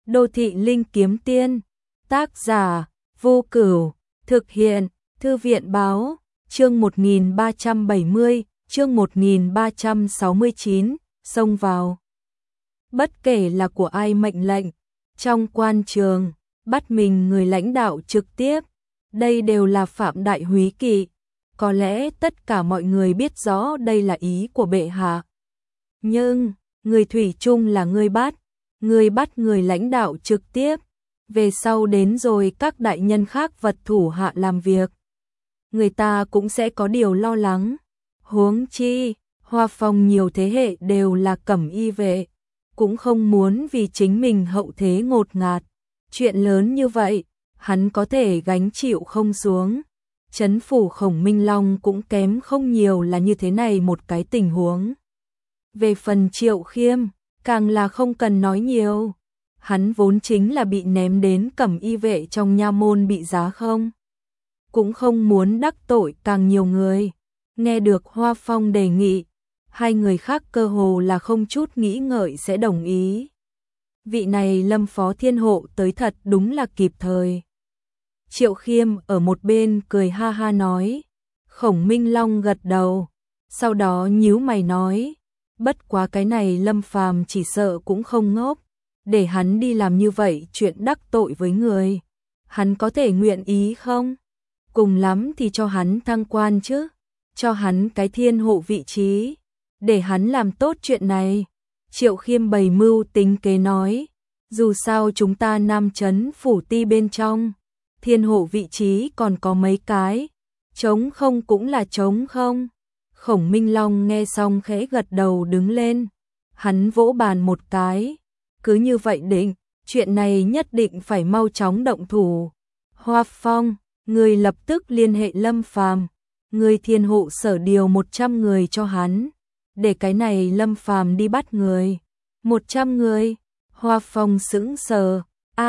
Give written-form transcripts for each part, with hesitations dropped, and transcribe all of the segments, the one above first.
Đô thị linh kiếm tiên, tác giả Vô Cửu, thực hiện Thư viện báo, chương 1370, chương 1369, xông vào. Bất kể là của ai mệnh lệnh, trong quan trường, bắt mình người lãnh đạo trực tiếp, đây đều là phạm đại húy kỵ. Có lẽ tất cả mọi người biết rõ đây là ý của bệ hạ. Nhưng, người thủy chung là người bắt người lãnh đạo trực tiếp, về sau đến rồi các đại nhân khác vật thủ hạ làm việc. Người ta cũng sẽ có điều lo lắng. Huống chi, Hoa Phong nhiều thế hệ đều là cẩm y vệ, cũng không muốn vì chính mình hậu thế ngột ngạt. Chuyện lớn như vậy, hắn có thể gánh chịu không xuống. Trấn phủ Khổng Minh Long cũng kém không nhiều là như thế này một cái tình huống. Về phần Triệu Khiêm, càng là không cần nói nhiều. Hắn vốn chính là bị ném đến cẩm y vệ trong nha môn bị giá không. Cũng không muốn đắc tội càng nhiều người. Nghe được Hoa Phong đề nghị, hai người khác cơ hồ là không chút nghĩ ngợi sẽ đồng ý. Vị này Lâm Phó Thiên Hộ tới thật đúng là kịp thời. Triệu Khiêm ở một bên cười ha ha nói. Khổng Minh Long gật đầu, sau đó nhíu mày nói, bất quá cái này Lâm Phàm chỉ sợ cũng không ngốc, để hắn đi làm như vậy chuyện đắc tội với người. Hắn có thể nguyện ý không? Cùng lắm thì cho hắn thăng quan chứ, cho hắn cái thiên hộ vị trí, để hắn làm tốt chuyện này. Triệu Khiêm bày mưu tính kế nói, dù sao chúng ta Nam Trấn phủ ti bên trong, thiên hộ vị trí còn có mấy cái, trống không cũng là trống không. Khổng Minh Long nghe xong khẽ gật đầu đứng lên, hắn vỗ bàn một cái, cứ như vậy định, chuyện này nhất định phải mau chóng động thủ. Hoa Phong, người lập tức liên hệ Lâm Phàm, người thiên hộ sở điều 100 người cho hắn, để cái này Lâm Phàm đi bắt người. 100 người? Hoa Phong sững sờ,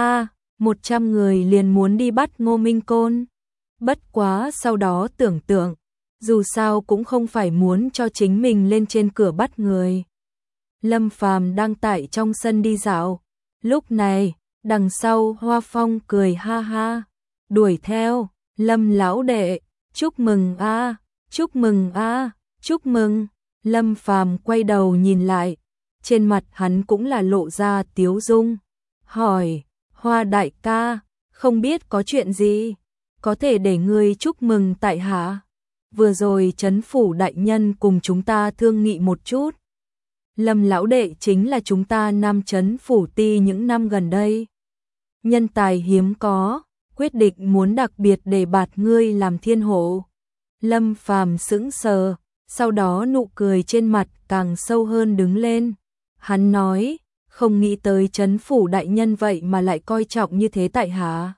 100 người liền muốn đi bắt Ngô Minh Côn. Bất quá sau đó tưởng tượng, dù sao cũng không phải muốn cho chính mình lên trên cửa bắt người. Lâm Phàm đang tại trong sân đi dạo, lúc này, đằng sau Hoa Phong cười ha ha, đuổi theo, Lâm lão đệ, chúc mừng chúc mừng chúc mừng. Lâm Phàm quay đầu nhìn lại, trên mặt hắn cũng là lộ ra tiếu dung, hỏi, Hoa đại ca, không biết có chuyện gì, có thể để ngươi chúc mừng tại hạ? Vừa rồi trấn phủ đại nhân cùng chúng ta thương nghị một chút. Lâm lão đệ chính là chúng ta Nam Trấn phủ ti những năm gần đây. Nhân tài hiếm có, quyết định muốn đặc biệt đề bạt ngươi làm thiên hộ. Lâm Phàm sững sờ, sau đó nụ cười trên mặt càng sâu hơn đứng lên. Hắn nói, không nghĩ tới trấn phủ đại nhân vậy mà lại coi trọng như thế tại hạ.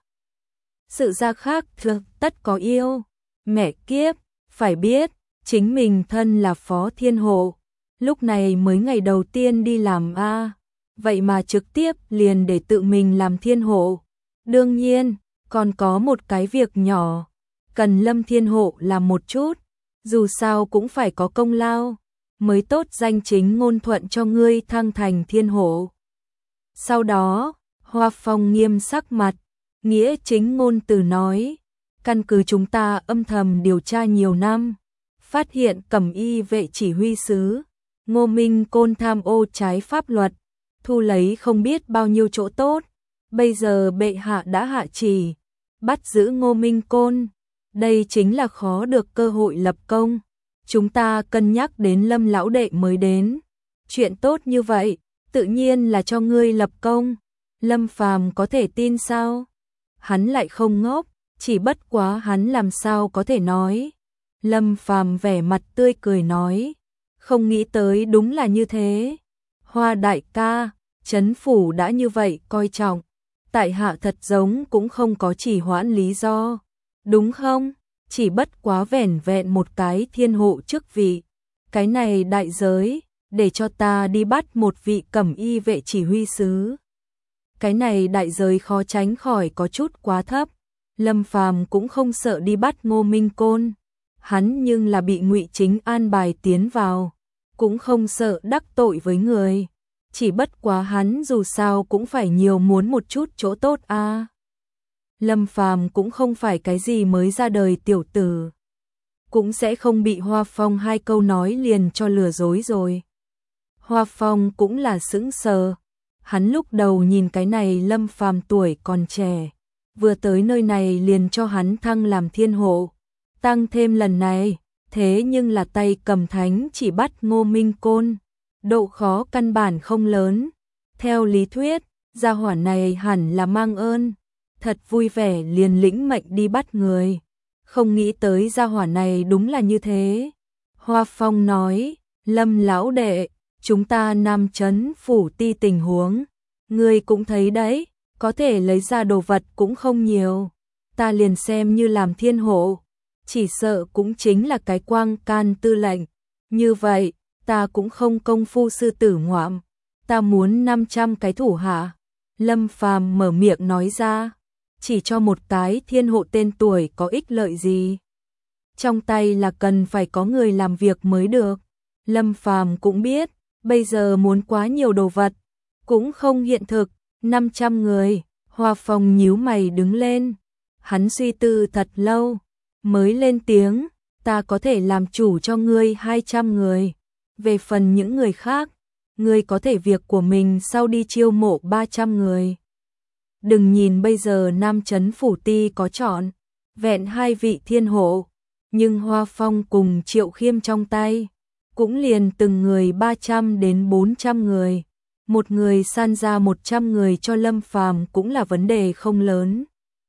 Sự ra khác thường tất có yêu. Mẹ kiếp, phải biết, chính mình thân là phó thiên hộ, lúc này mới ngày đầu tiên đi làm vậy mà trực tiếp liền để tự mình làm thiên hộ. Đương nhiên, còn có một cái việc nhỏ, cần Lâm thiên hộ làm một chút, dù sao cũng phải có công lao, mới tốt danh chính ngôn thuận cho ngươi thăng thành thiên hộ. Sau đó, Hoa Phong nghiêm sắc mặt, nghĩa chính ngôn từ nói, căn cứ chúng ta âm thầm điều tra nhiều năm, phát hiện cẩm y vệ chỉ huy sứ Ngô Minh Côn tham ô trái pháp luật, thu lấy không biết bao nhiêu chỗ tốt. Bây giờ bệ hạ đã hạ chỉ bắt giữ Ngô Minh Côn, đây chính là khó được cơ hội lập công. Chúng ta cân nhắc đến Lâm lão đệ mới đến, chuyện tốt như vậy, tự nhiên là cho ngươi lập công. Lâm Phàm có thể tin sao? Hắn lại không ngốc, chỉ bất quá hắn làm sao có thể nói. Lâm Phàm vẻ mặt tươi cười nói, không nghĩ tới đúng là như thế. Hoa đại ca, trấn phủ đã như vậy coi trọng, tại hạ thật giống cũng không có chỉ hoãn lý do, đúng không? Chỉ bất quá vẻn vẹn một cái thiên hộ chức vị, cái này đại giới, để cho ta đi bắt một vị cẩm y vệ chỉ huy sứ. Cái này đại giới khó tránh khỏi có chút quá thấp. Lâm Phàm cũng không sợ đi bắt Ngô Minh Côn, hắn nhưng là bị Ngụy Chính an bài tiến vào, cũng không sợ đắc tội với người. chỉ bất quá hắn dù sao cũng phải nhiều muốn một chút chỗ tốt a. Lâm Phàm cũng không phải cái gì mới ra đời tiểu tử, cũng sẽ không bị Hoa Phong hai câu nói liền cho lừa dối rồi. Hoa Phong cũng là sững sờ, hắn lúc đầu nhìn cái này Lâm Phàm tuổi còn trẻ, vừa tới nơi này liền cho hắn thăng làm thiên hộ, tăng thêm lần này, thế nhưng là tay cầm thánh chỉ bắt Ngô Minh Côn, độ khó căn bản không lớn. Theo lý thuyết, gia hỏa này hẳn là mang ơn, thật vui vẻ liền lĩnh mệnh đi bắt người. Không nghĩ tới gia hỏa này đúng là như thế. Hoa Phong nói, Lâm lão đệ, chúng ta Nam Trấn phủ ti tình huống, ngươi cũng thấy đấy, có thể lấy ra đồ vật cũng không nhiều. Ta liền xem như làm thiên hộ, chỉ sợ cũng chính là cái quang can tư lệnh. Như vậy, ta cũng không công phu sư tử ngoạm, ta muốn 500 cái thủ hạ. Lâm Phàm mở miệng nói ra, chỉ cho một cái thiên hộ tên tuổi có ích lợi gì. Trong tay là cần phải có người làm việc mới được. Lâm Phàm cũng biết, bây giờ muốn quá nhiều đồ vật, cũng không hiện thực. 500 người, Hoa Phong nhíu mày đứng lên. Hắn suy tư thật lâu, mới lên tiếng, ta có thể làm chủ cho ngươi 200 người. Về phần những người khác, ngươi có thể việc của mình sau đi chiêu mộ 300 người. Đừng nhìn bây giờ Nam Trấn phủ ti có chọn vẹn 2 vị thiên hộ, nhưng Hoa Phong cùng Triệu Khiêm trong tay cũng liền từng người 300 đến 400 người, một người san ra 100 người cho Lâm Phàm cũng là vấn đề không lớn.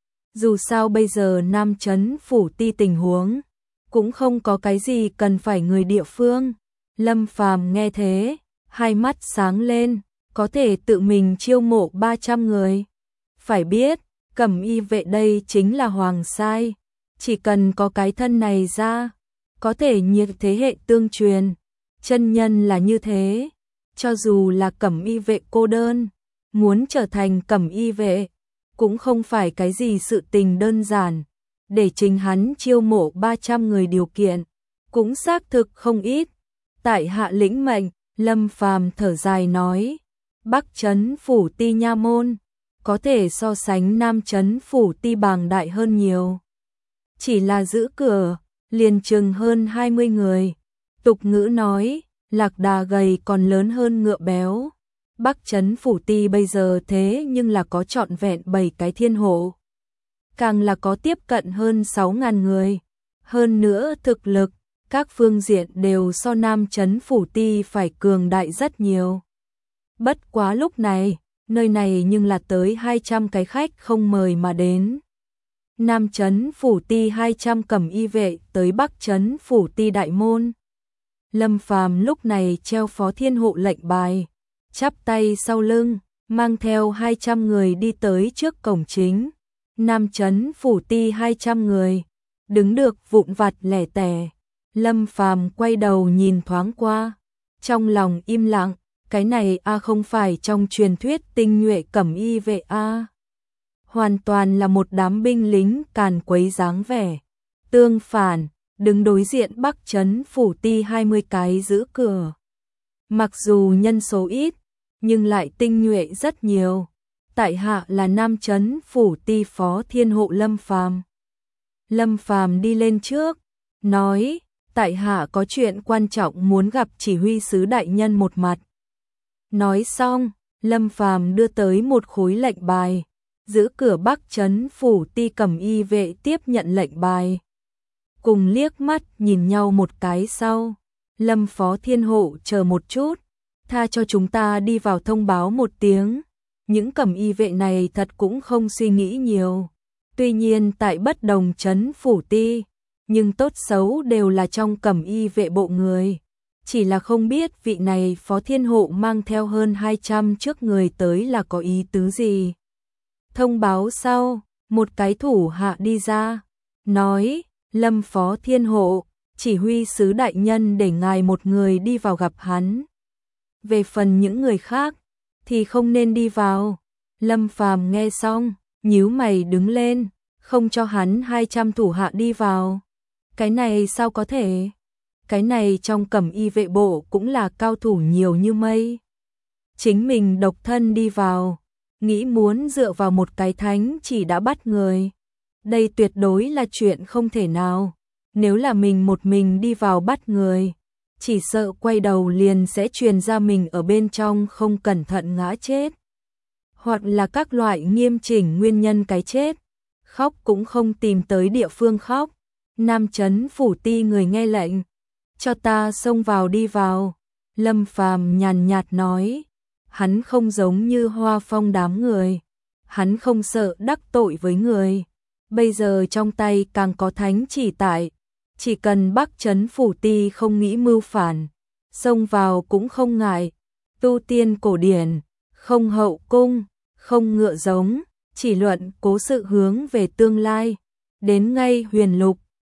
Dù sao bây giờ Nam Trấn phủ ti tình huống cũng không có cái gì cần phải người địa phương. Lâm Phàm nghe thế, hai mắt sáng lên, có thể tự mình chiêu mộ 300 người. Phải biết, Cẩm Y vệ đây chính là hoàng sai, chỉ cần có cái thân này ra, có thể nhiệt thế hệ tương truyền. Chân nhân là như thế, cho dù là Cẩm Y vệ cô đơn, muốn trở thành Cẩm Y vệ, cũng không phải cái gì sự tình đơn giản. Để chính hắn chiêu mộ 300 người điều kiện, cũng xác thực không ít. Tại hạ lĩnh mệnh, Lâm Phàm thở dài nói, Bắc Trấn phủ ti nha môn, có thể so sánh Nam Trấn phủ ti bàng đại hơn nhiều. Chỉ là giữ cửa, liền chừng hơn 20 người. Tục ngữ nói, lạc đà gầy còn lớn hơn ngựa béo. Bắc Trấn phủ ti bây giờ thế nhưng là có trọn vẹn 7 cái thiên hộ. Càng là có tiếp cận hơn 6.000 người. Hơn nữa thực lực, các phương diện đều so Nam Trấn phủ ti phải cường đại rất nhiều. Bất quá lúc này, nơi này nhưng là tới 200 cái khách không mời mà đến. Nam Trấn phủ ti 200 Cẩm Y vệ tới Bắc Trấn phủ ti đại môn. Lâm Phàm lúc này treo phó thiên hộ lệnh bài, chắp tay sau lưng, mang theo 200 người đi tới trước cổng chính. Nam Trấn phủ ti 200 người, đứng được vụn vặt lẻ tẻ. Lâm Phàm quay đầu nhìn thoáng qua, trong lòng im lặng, cái này không phải trong truyền thuyết tinh nhuệ Cẩm Y vệ hoàn toàn là một đám binh lính càn quấy dáng vẻ. Tương phản, đứng đối diện Bắc Trấn phủ ti 20 cái giữ cửa. Mặc dù nhân số ít, nhưng lại tinh nhuệ rất nhiều. Tại hạ là Nam Trấn phủ ti phó thiên hộ Lâm Phàm. Lâm Phàm đi lên trước, nói, tại hạ có chuyện quan trọng muốn gặp chỉ huy sứ đại nhân một mặt. Nói xong, Lâm Phàm đưa tới một khối lệnh bài, giữ cửa Bắc Trấn phủ ti Cẩm Y vệ tiếp nhận lệnh bài. Cùng liếc mắt nhìn nhau một cái sau, Lâm phó thiên hộ chờ một chút, tha cho chúng ta đi vào thông báo một tiếng. Những Cẩm Y vệ này thật cũng không suy nghĩ nhiều. Tuy nhiên tại bất đồng trấn phủ ti, nhưng tốt xấu đều là trong Cẩm Y vệ bộ người. Chỉ là không biết vị này phó thiên hộ mang theo hơn 200 trước người tới là có ý tứ gì. Thông báo sau, một cái thủ hạ đi ra, nói, Lâm phó thiên hộ, chỉ huy sứ đại nhân để ngài một người đi vào gặp hắn. Về phần những người khác, thì không nên đi vào. Lâm Phàm nghe xong, nhíu mày đứng lên, không cho hắn 200 thủ hạ đi vào. Cái này sao có thể? Cái này trong Cẩm Y vệ bộ cũng là cao thủ nhiều như mây. chính mình độc thân đi vào, nghĩ muốn dựa vào một cái thánh chỉ đã bắt người. Đây tuyệt đối là chuyện không thể nào, nếu là mình một mình đi vào bắt người, chỉ sợ quay đầu liền sẽ truyền ra mình ở bên trong không cẩn thận ngã chết. Hoặc là các loại nghiêm chỉnh nguyên nhân cái chết, khóc cũng không tìm tới địa phương khóc. Nam Chấn Phủ Ti người nghe lệnh, cho ta xông vào đi vào. Lâm Phàm nhàn nhạt nói, hắn không giống như Hoa Phong đám người, hắn không sợ đắc tội với người. Bây giờ trong tay càng có thánh chỉ tại, chỉ cần Bắc Chấn Phủ Ti không nghĩ mưu phản, xông vào cũng không ngại. Tu tiên cổ điển, không hậu cung, không ngựa giống, chỉ luận cố sự hướng về tương lai. Đến ngay Huyền Lục,